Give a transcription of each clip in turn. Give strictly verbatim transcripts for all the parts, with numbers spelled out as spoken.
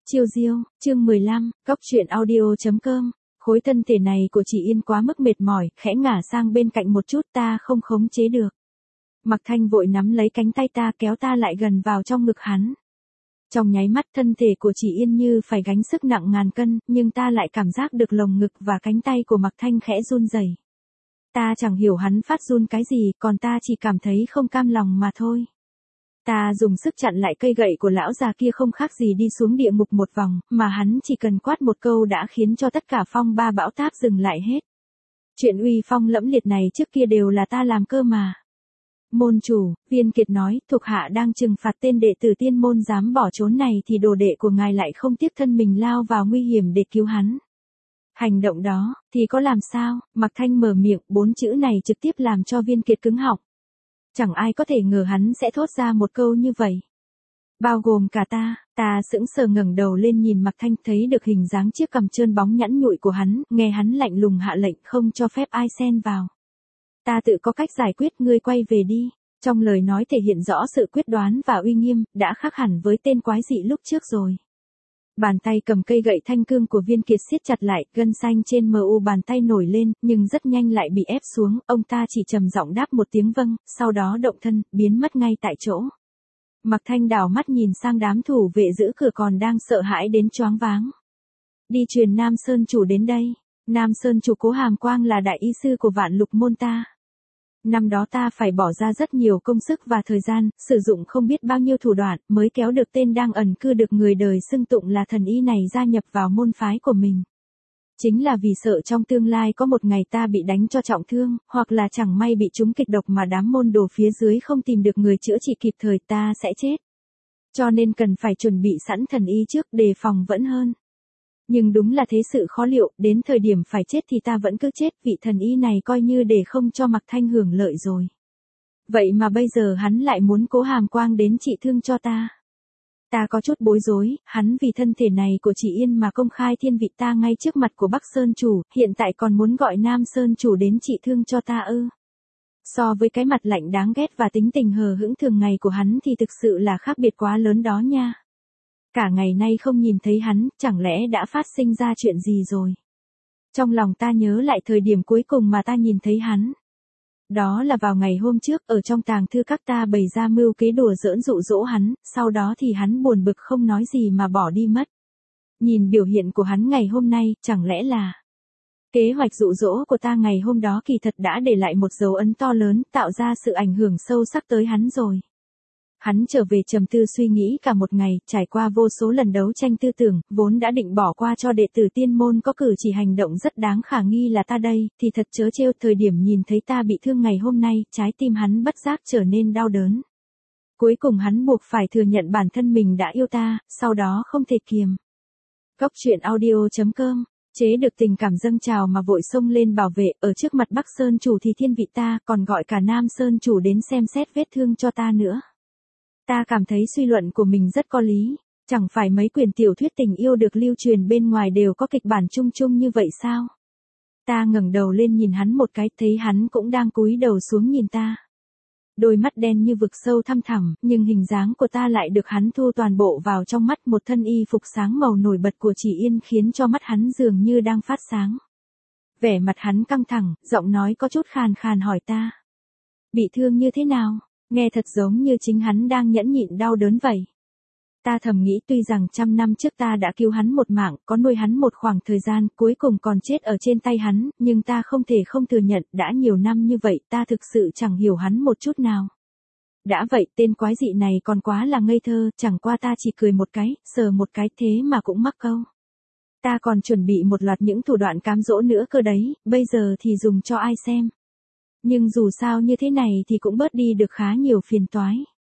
Chiêu diêu, chương mười lăm, Cóc truyện audio chấm com. Khối thân thể này của chị Yên quá mức mệt mỏi, khẽ ngả sang bên cạnh một chút, ta không khống chế được. Mặc Thanh vội nắm lấy cánh tay ta, kéo ta lại gần vào trong ngực hắn. Trong nháy mắt thân thể của chị Yên như phải gánh sức nặng ngàn cân, nhưng ta lại cảm giác được lồng ngực và cánh tay của Mặc Thanh khẽ run rẩy. Ta chẳng hiểu hắn phát run cái gì, còn ta chỉ cảm thấy không cam lòng mà thôi. Ta dùng sức chặn lại cây gậy của lão già kia, không khác gì đi xuống địa ngục một vòng, mà hắn chỉ cần quát một câu đã khiến cho tất cả phong ba bão táp dừng lại hết. Chuyện uy phong lẫm liệt này trước kia đều là ta làm cơ mà. Môn chủ, Viên Kiệt nói, thuộc hạ đang trừng phạt tên đệ tử tiên môn dám bỏ trốn này thì đồ đệ của ngài lại không tiếc thân mình lao vào nguy hiểm để cứu hắn. Hành động đó, thì có làm sao? Mặc Thanh mở miệng, bốn chữ này trực tiếp làm cho Viên Kiệt cứng họng. Chẳng ai có thể ngờ hắn sẽ thốt ra một câu như vậy. Bao gồm cả ta, ta sững sờ ngẩng đầu lên nhìn Mặc Thanh, thấy được hình dáng chiếc cằm trơn bóng nhẵn nhụi của hắn, nghe hắn lạnh lùng hạ lệnh không cho phép ai xen vào. Ta tự có cách giải quyết, ngươi quay về đi. Trong lời nói thể hiện rõ sự quyết đoán và uy nghiêm, đã khác hẳn với tên quái dị lúc trước rồi. Bàn tay cầm cây gậy thanh cương của Viên Kiệt siết chặt lại, gân xanh trên mu bàn tay nổi lên, nhưng rất nhanh lại bị ép xuống, ông ta chỉ trầm giọng đáp một tiếng vâng, sau đó động thân, biến mất ngay tại chỗ. Mặc Thanh đảo mắt nhìn sang đám thủ vệ giữ cửa còn đang sợ hãi đến choáng váng. Đi truyền Nam Sơn chủ đến đây. Nam Sơn chủ Cố Hàm Quang là đại y sư của Vạn Lục môn ta. Năm đó ta phải bỏ ra rất nhiều công sức và thời gian, sử dụng không biết bao nhiêu thủ đoạn, mới kéo được tên đang ẩn cư được người đời xưng tụng là thần y này gia nhập vào môn phái của mình. Chính là vì sợ trong tương lai có một ngày ta bị đánh cho trọng thương, hoặc là chẳng may bị trúng kịch độc mà đám môn đồ phía dưới không tìm được người chữa trị kịp thời, ta sẽ chết. Cho nên cần phải chuẩn bị sẵn thần y trước, đề phòng vẫn hơn. Nhưng đúng là thế sự khó liệu, đến thời điểm phải chết thì ta vẫn cứ chết, vị thần y này coi như để không cho Mặc Thanh hưởng lợi rồi. Vậy mà bây giờ hắn lại muốn Cố Hàm Quang đến trị thương cho ta. Ta có chút bối rối, hắn vì thân thể này của chị Yên mà công khai thiên vị ta ngay trước mặt của Bắc Sơn chủ, hiện tại còn muốn gọi Nam Sơn chủ đến trị thương cho ta ư. So với cái mặt lạnh đáng ghét và tính tình hờ hững thường ngày của hắn thì thực sự là khác biệt quá lớn đó nha. Cả ngày nay không nhìn thấy hắn, chẳng lẽ đã phát sinh ra chuyện gì rồi? Trong lòng ta nhớ lại thời điểm cuối cùng mà ta nhìn thấy hắn. Đó là vào ngày hôm trước, ở trong tàng thư các ta bày ra mưu kế đùa giỡn dụ dỗ hắn, sau đó thì hắn buồn bực không nói gì mà bỏ đi mất. Nhìn biểu hiện của hắn ngày hôm nay, chẳng lẽ là... Kế hoạch dụ dỗ của ta ngày hôm đó kỳ thật đã để lại một dấu ấn to lớn, tạo ra sự ảnh hưởng sâu sắc tới hắn rồi. Hắn trở về trầm tư suy nghĩ cả một ngày, trải qua vô số lần đấu tranh tư tưởng, vốn đã định bỏ qua cho đệ tử tiên môn có cử chỉ hành động rất đáng khả nghi là ta đây, thì thật trớ trêu, thời điểm nhìn thấy ta bị thương ngày hôm nay, trái tim hắn bất giác trở nên đau đớn. Cuối cùng hắn buộc phải thừa nhận bản thân mình đã yêu ta, sau đó không thể kiềm. Cóc truyện audio chấm com, chế được tình cảm dâng trào mà vội xông lên bảo vệ, ở trước mặt Bắc Sơn chủ thì thiên vị ta, còn gọi cả Nam Sơn chủ đến xem xét vết thương cho ta nữa. Ta cảm thấy suy luận của mình rất có lý, chẳng phải mấy quyển tiểu thuyết tình yêu được lưu truyền bên ngoài đều có kịch bản chung chung như vậy sao? Ta ngẩng đầu lên nhìn hắn một cái, thấy hắn cũng đang cúi đầu xuống nhìn ta. Đôi mắt đen như vực sâu thăm thẳm, nhưng hình dáng của ta lại được hắn thu toàn bộ vào trong mắt, một thân y phục sáng màu nổi bật của chị Yên khiến cho mắt hắn dường như đang phát sáng. Vẻ mặt hắn căng thẳng, giọng nói có chút khàn khàn hỏi ta. Bị thương như thế nào? Nghe thật giống như chính hắn đang nhẫn nhịn đau đớn vậy. Ta thầm nghĩ tuy rằng trăm năm trước ta đã cứu hắn một mạng, có nuôi hắn một khoảng thời gian, cuối cùng còn chết ở trên tay hắn, nhưng ta không thể không thừa nhận, đã nhiều năm như vậy, ta thực sự chẳng hiểu hắn một chút nào. Đã vậy, tên quái dị này còn quá là ngây thơ, chẳng qua ta chỉ cười một cái, sờ một cái thế mà cũng mắc câu. Ta còn chuẩn bị một loạt những thủ đoạn cám dỗ nữa cơ đấy, bây giờ thì dùng cho ai xem. Nhưng dù sao như thế này thì cũng bớt đi được khá nhiều phiền toái.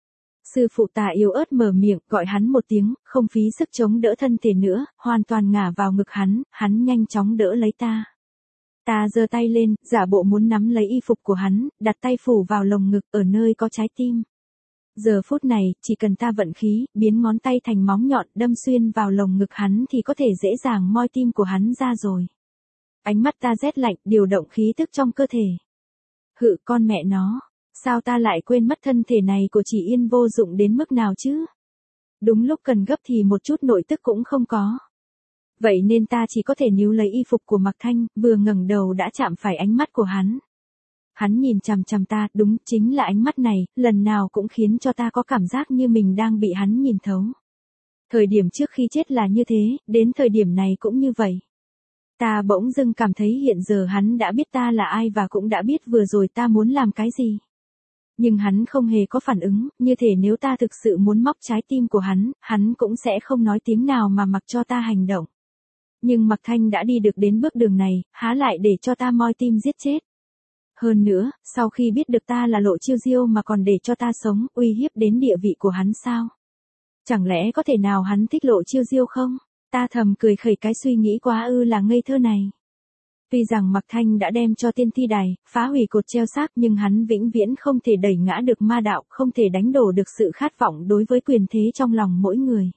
Sư phụ ta yếu ớt mở miệng, gọi hắn một tiếng, không phí sức chống đỡ thân thể nữa, hoàn toàn ngả vào ngực hắn, hắn nhanh chóng đỡ lấy ta. Ta giơ tay lên, giả bộ muốn nắm lấy y phục của hắn, đặt tay phủ vào lồng ngực ở nơi có trái tim. Giờ phút này, chỉ cần ta vận khí, biến ngón tay thành móng nhọn đâm xuyên vào lồng ngực hắn thì có thể dễ dàng moi tim của hắn ra rồi. Ánh mắt ta rét lạnh, điều động khí tức trong cơ thể. Hự con mẹ nó, sao ta lại quên mất thân thể này của chị Yên vô dụng đến mức nào chứ? Đúng lúc cần gấp thì một chút nội tức cũng không có. Vậy nên ta chỉ có thể níu lấy y phục của Mạc Thanh, vừa ngẩng đầu đã chạm phải ánh mắt của hắn. Hắn nhìn chằm chằm ta, đúng chính là ánh mắt này, lần nào cũng khiến cho ta có cảm giác như mình đang bị hắn nhìn thấu. Thời điểm trước khi chết là như thế, đến thời điểm này cũng như vậy. Ta bỗng dưng cảm thấy hiện giờ hắn đã biết ta là ai và cũng đã biết vừa rồi ta muốn làm cái gì. Nhưng hắn không hề có phản ứng, như thể nếu ta thực sự muốn móc trái tim của hắn, hắn cũng sẽ không nói tiếng nào mà mặc cho ta hành động. Nhưng Mạc Thanh đã đi được đến bước đường này, há lại để cho ta moi tim giết chết. Hơn nữa, sau khi biết được ta là Lộ Chiêu Diêu mà còn để cho ta sống, uy hiếp đến địa vị của hắn sao? Chẳng lẽ có thể nào hắn thích Lộ Chiêu Diêu không? Ta thầm cười khẩy cái suy nghĩ quá ư là ngây thơ này. Tuy rằng Mạc Thanh đã đem cho tiên thi đài, phá hủy cột treo xác nhưng hắn vĩnh viễn không thể đẩy ngã được ma đạo, không thể đánh đổ được sự khát vọng đối với quyền thế trong lòng mỗi người.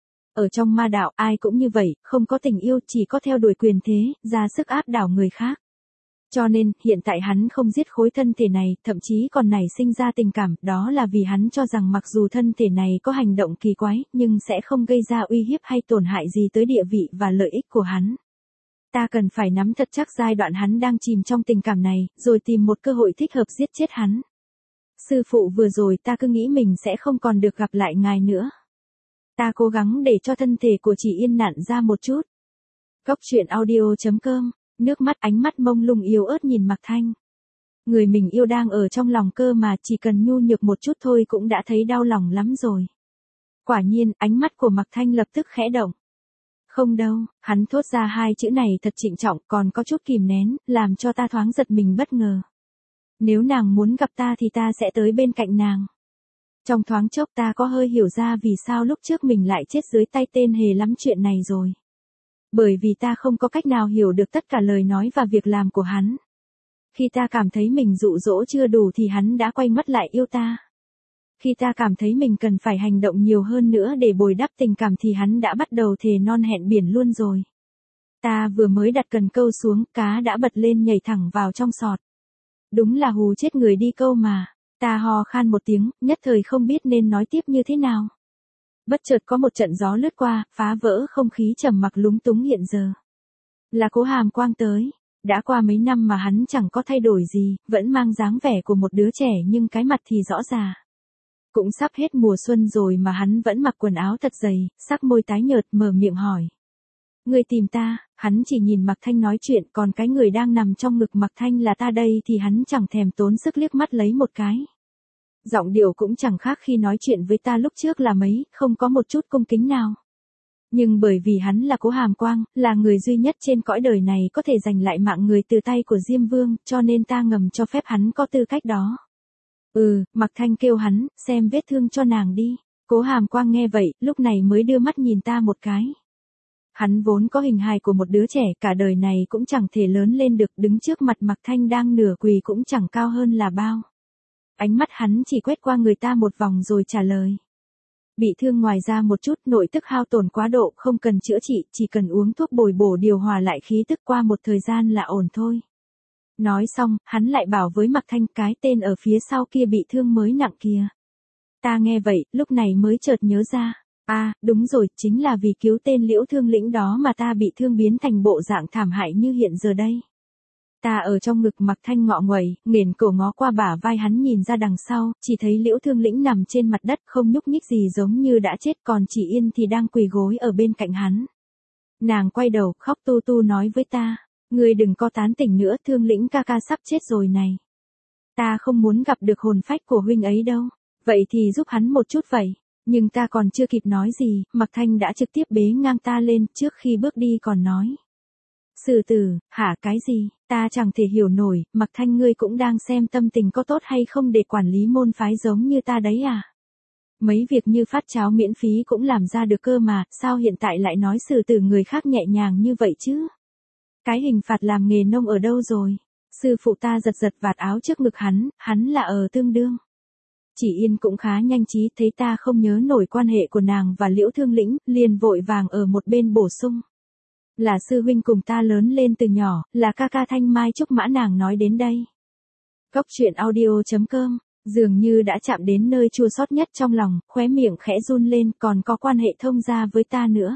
Ở trong ma đạo ai cũng như vậy, không có tình yêu chỉ có theo đuổi quyền thế, ra sức áp đảo người khác. Cho nên, hiện tại hắn không giết khối thân thể này, thậm chí còn nảy sinh ra tình cảm, đó là vì hắn cho rằng mặc dù thân thể này có hành động kỳ quái, nhưng sẽ không gây ra uy hiếp hay tổn hại gì tới địa vị và lợi ích của hắn. Ta cần phải nắm thật chắc giai đoạn hắn đang chìm trong tình cảm này, rồi tìm một cơ hội thích hợp giết chết hắn. Sư phụ vừa rồi ta cứ nghĩ mình sẽ không còn được gặp lại ngài nữa. Ta cố gắng để cho thân thể của chị yên nặn ra một chút. Cốc truyện audio chấm com, nước mắt ánh mắt mông lung yếu ớt nhìn Mạc Thanh. Người mình yêu đang ở trong lòng cơ mà chỉ cần nhu nhược một chút thôi cũng đã thấy đau lòng lắm rồi. Quả nhiên, ánh mắt của Mạc Thanh lập tức khẽ động. Không đâu, hắn thốt ra hai chữ này thật trịnh trọng còn có chút kìm nén, làm cho ta thoáng giật mình bất ngờ. Nếu nàng muốn gặp ta thì ta sẽ tới bên cạnh nàng. Trong thoáng chốc ta có hơi hiểu ra vì sao lúc trước mình lại chết dưới tay tên hề lắm chuyện này rồi. Bởi vì ta không có cách nào hiểu được tất cả lời nói và việc làm của hắn. Khi ta cảm thấy mình dụ dỗ chưa đủ thì hắn đã quay mất lại yêu ta. Khi ta cảm thấy mình cần phải hành động nhiều hơn nữa để bồi đắp tình cảm thì hắn đã bắt đầu thề non hẹn biển luôn rồi. Ta vừa mới đặt cần câu xuống, cá đã bật lên nhảy thẳng vào trong sọt. Đúng là hù chết người đi câu mà. Ta ho khan một tiếng, nhất thời không biết nên nói tiếp như thế nào. Bất chợt có một trận gió lướt qua, phá vỡ không khí trầm mặc lúng túng hiện giờ. Là Cố Hàm Quang tới. Đã qua mấy năm mà hắn chẳng có thay đổi gì, vẫn mang dáng vẻ của một đứa trẻ nhưng cái mặt thì rõ ràng. Cũng sắp hết mùa xuân rồi mà hắn vẫn mặc quần áo thật dày, sắc môi tái nhợt mở miệng hỏi. Người tìm ta, hắn chỉ nhìn Mạc Thanh nói chuyện, còn cái người đang nằm trong ngực Mạc Thanh là ta đây thì hắn chẳng thèm tốn sức liếc mắt lấy một cái. Giọng điệu cũng chẳng khác khi nói chuyện với ta lúc trước là mấy, không có một chút cung kính nào. Nhưng bởi vì hắn là Cố Hàm Quang, là người duy nhất trên cõi đời này có thể giành lại mạng người từ tay của Diêm Vương, cho nên ta ngầm cho phép hắn có tư cách đó. Ừ, Mạc Thanh kêu hắn, xem vết thương cho nàng đi. Cố Hàm Quang nghe vậy, lúc này mới đưa mắt nhìn ta một cái. Hắn vốn có hình hài của một đứa trẻ, cả đời này cũng chẳng thể lớn lên được, đứng trước mặt Mạc Thanh đang nửa quỳ cũng chẳng cao hơn là bao. Ánh mắt hắn chỉ quét qua người ta một vòng rồi trả lời. Bị thương ngoài ra một chút, nội tức hao tổn quá độ, không cần chữa trị, chỉ cần uống thuốc bồi bổ điều hòa lại khí tức qua một thời gian là ổn thôi. Nói xong, hắn lại bảo với Mạc Thanh cái tên ở phía sau kia bị thương mới nặng kia. Ta nghe vậy, lúc này mới chợt nhớ ra. À, đúng rồi, chính là vì cứu tên Liễu Thương Lĩnh đó mà ta bị thương biến thành bộ dạng thảm hại như hiện giờ đây. Ta ở trong ngực Mạc Thanh ngọ nguậy, nghển cổ ngó qua bả vai hắn nhìn ra đằng sau, chỉ thấy Liễu Thương Lĩnh nằm trên mặt đất không nhúc nhích gì giống như đã chết, còn Chỉ Yên thì đang quỳ gối ở bên cạnh hắn. Nàng quay đầu, khóc tu tu nói với ta, ngươi đừng có tán tỉnh nữa, Thương Lĩnh ca ca sắp chết rồi này. Ta không muốn gặp được hồn phách của huynh ấy đâu, vậy thì giúp hắn một chút vậy. Nhưng ta còn chưa kịp nói gì, Mạc Thanh đã trực tiếp bế ngang ta lên, trước khi bước đi còn nói. Sư tử, hả cái gì, ta chẳng thể hiểu nổi, Mạc Thanh ngươi cũng đang xem tâm tình có tốt hay không để quản lý môn phái giống như ta đấy à? Mấy việc như phát cháo miễn phí cũng làm ra được cơ mà, sao hiện tại lại nói sư tử người khác nhẹ nhàng như vậy chứ? Cái hình phạt làm nghề nông ở đâu rồi? Sư phụ ta giật giật vạt áo trước ngực hắn, hắn là ở tương đương. Chỉ Yên cũng khá nhanh trí, thấy ta không nhớ nổi quan hệ của nàng và Liễu Thương Lĩnh, liền vội vàng ở một bên bổ sung. Là sư huynh cùng ta lớn lên từ nhỏ, là ca ca Thanh Mai Trúc Mã nàng nói đến đây. Cốc truyện audio chấm com Dường như đã chạm đến nơi chua xót nhất trong lòng, khóe miệng khẽ run lên, còn có quan hệ thông gia với ta nữa.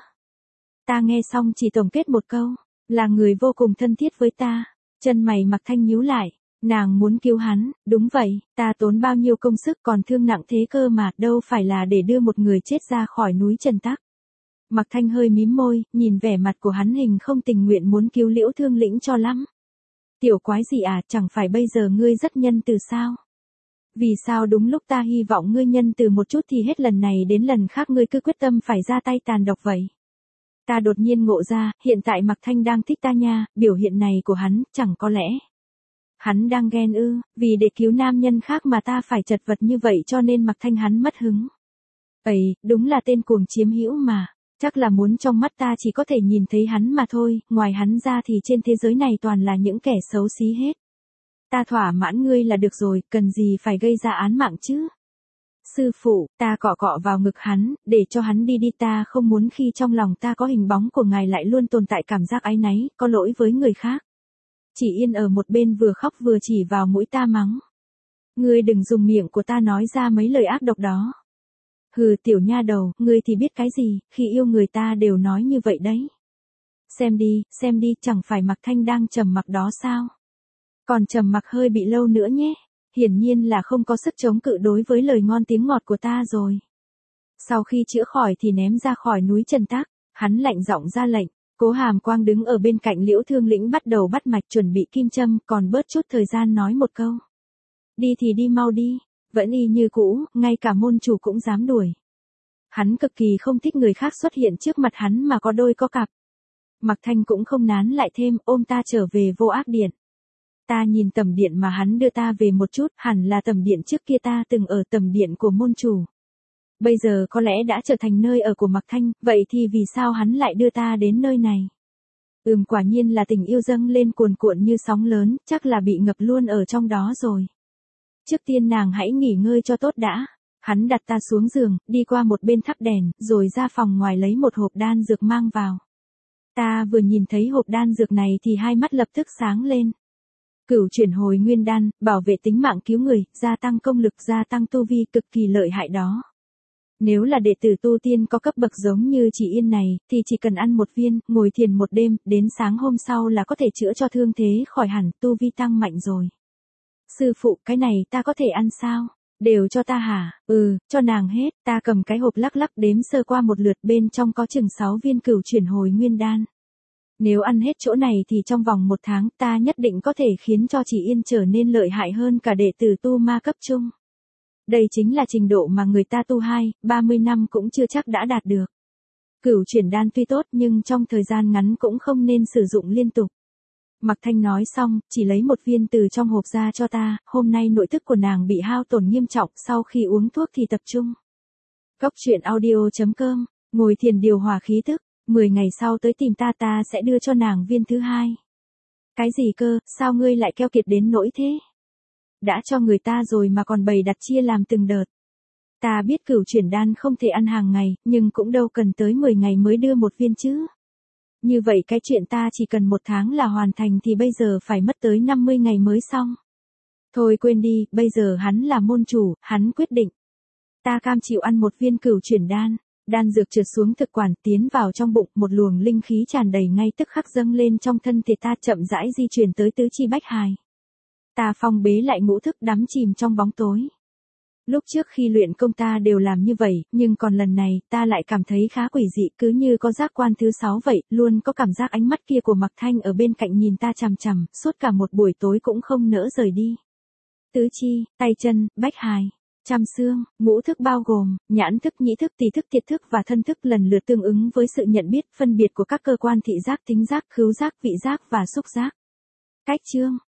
Ta nghe xong chỉ tổng kết một câu, là người vô cùng thân thiết với ta. Chân mày Mạc Thanh nhíu lại, nàng muốn cứu hắn, đúng vậy, ta tốn bao nhiêu công sức còn thương nặng thế cơ mà, đâu phải là để đưa một người chết ra khỏi núi Trần Tắc. Mạc Thanh hơi mím môi, nhìn vẻ mặt của hắn hình không tình nguyện muốn cứu Liễu Thương Lĩnh cho lắm. Tiểu quái gì à, chẳng phải bây giờ ngươi rất nhân từ sao? Vì sao đúng lúc ta hy vọng ngươi nhân từ một chút thì hết lần này đến lần khác ngươi cứ quyết tâm phải ra tay tàn độc vậy? Ta đột nhiên ngộ ra, hiện tại Mạc Thanh đang thích ta nha, biểu hiện này của hắn, chẳng có lẽ hắn đang ghen ư, vì để cứu nam nhân khác mà ta phải chật vật như vậy cho nên Mạc Thanh hắn mất hứng. Ấy, đúng là tên cuồng chiếm hữu mà, chắc là muốn trong mắt ta chỉ có thể nhìn thấy hắn mà thôi, ngoài hắn ra thì trên thế giới này toàn là những kẻ xấu xí hết. Ta thỏa mãn ngươi là được rồi, cần gì phải gây ra án mạng chứ? Sư phụ, ta cọ cọ vào ngực hắn, để cho hắn đi đi, ta không muốn khi trong lòng ta có hình bóng của ngài lại luôn tồn tại cảm giác áy náy, có lỗi với người khác. Chỉ Yên ở một bên vừa khóc vừa chỉ vào mũi ta mắng. Ngươi đừng dùng miệng của ta nói ra mấy lời ác độc đó. Hừ, tiểu nha đầu, ngươi thì biết cái gì, khi yêu người ta đều nói như vậy đấy. Xem đi, xem đi, chẳng phải Mạc Thanh đang trầm mặc đó sao? Còn trầm mặc hơi bị lâu nữa nhé. Hiển nhiên là không có sức chống cự đối với lời ngon tiếng ngọt của ta rồi. Sau khi chữa khỏi thì ném ra khỏi núi Trần Tắc, hắn lạnh giọng ra lệnh. Cố Hàm Quang đứng ở bên cạnh Liễu Thương Lĩnh bắt đầu bắt mạch chuẩn bị kim châm, còn bớt chút thời gian nói một câu. Đi thì đi mau đi, vẫn y như cũ, ngay cả môn chủ cũng dám đuổi. Hắn cực kỳ không thích người khác xuất hiện trước mặt hắn mà có đôi có cặp. Mạc Thanh cũng không nán lại thêm, ôm ta trở về Vô Ác Điện. Ta nhìn tầm điện mà hắn đưa ta về một chút, hẳn là tầm điện trước kia ta từng ở tầm điện của môn chủ. Bây giờ có lẽ đã trở thành nơi ở của Mạc Thanh, vậy thì vì sao hắn lại đưa ta đến nơi này? Ừm, quả nhiên là tình yêu dâng lên cuồn cuộn như sóng lớn, chắc là bị ngập luôn ở trong đó rồi. Trước tiên nàng hãy nghỉ ngơi cho tốt đã. Hắn đặt ta xuống giường, đi qua một bên thắp đèn, rồi ra phòng ngoài lấy một hộp đan dược mang vào. Ta vừa nhìn thấy hộp đan dược này thì hai mắt lập tức sáng lên. Cửu chuyển hồi nguyên đan, bảo vệ tính mạng cứu người, gia tăng công lực, gia tăng tu vi, cực kỳ lợi hại đó. Nếu là đệ tử tu tiên có cấp bậc giống như Chỉ Yên này, thì chỉ cần ăn một viên, ngồi thiền một đêm, đến sáng hôm sau là có thể chữa cho thương thế khỏi hẳn, tu vi tăng mạnh rồi. Sư phụ, cái này ta có thể ăn sao? Đều cho ta hả? Ừ, cho nàng hết. Ta cầm cái hộp lắc lắc đếm sơ qua một lượt, bên trong có chừng sáu viên cửu chuyển hồi nguyên đan. Nếu ăn hết chỗ này thì trong vòng một tháng ta nhất định có thể khiến cho Chỉ Yên trở nên lợi hại hơn cả đệ tử tu ma cấp trung. Đây chính là trình độ mà người ta tu hai, ba mươi năm cũng chưa chắc đã đạt được. Cửu chuyển đan tuy tốt nhưng trong thời gian ngắn cũng không nên sử dụng liên tục. Mạc Thanh nói xong, chỉ lấy một viên từ trong hộp ra cho ta, hôm nay nội thức của nàng bị hao tổn nghiêm trọng, sau khi uống thuốc thì tập trung. Cốc truyện audio chấm com, ngồi thiền điều hòa khí tức, mười ngày sau tới tìm ta ta sẽ đưa cho nàng viên thứ hai. Cái gì cơ, sao ngươi lại keo kiệt đến nỗi thế? Đã cho người ta rồi mà còn bày đặt chia làm từng đợt. Ta biết cửu chuyển đan không thể ăn hàng ngày, nhưng cũng đâu cần tới mười ngày mới đưa một viên chứ. Như vậy cái chuyện ta chỉ cần một tháng là hoàn thành thì bây giờ phải mất tới năm mươi ngày mới xong. Thôi quên đi, bây giờ hắn là môn chủ, hắn quyết định. Ta cam chịu ăn một viên cửu chuyển đan. Đan dược trượt xuống thực quản tiến vào trong bụng, một luồng linh khí tràn đầy ngay tức khắc dâng lên trong thân thể ta, chậm rãi di chuyển tới tứ chi bách hài. Ta phong bế lại ngũ thức, đắm chìm trong bóng tối. Lúc trước khi luyện công ta đều làm như vậy, nhưng còn lần này ta lại cảm thấy khá quỷ dị, cứ như có giác quan thứ sáu vậy, luôn có cảm giác ánh mắt kia của Mạc Thanh ở bên cạnh nhìn ta chằm chằm, suốt cả một buổi tối cũng không nỡ rời đi. Tứ chi, tay chân, bách hài, trăm xương, ngũ thức bao gồm nhãn thức, nhĩ thức, tỳ thức, thiệt thức và thân thức, lần lượt tương ứng với sự nhận biết, phân biệt của các cơ quan thị giác, thính giác, khứu giác, vị giác và xúc giác. Cách chương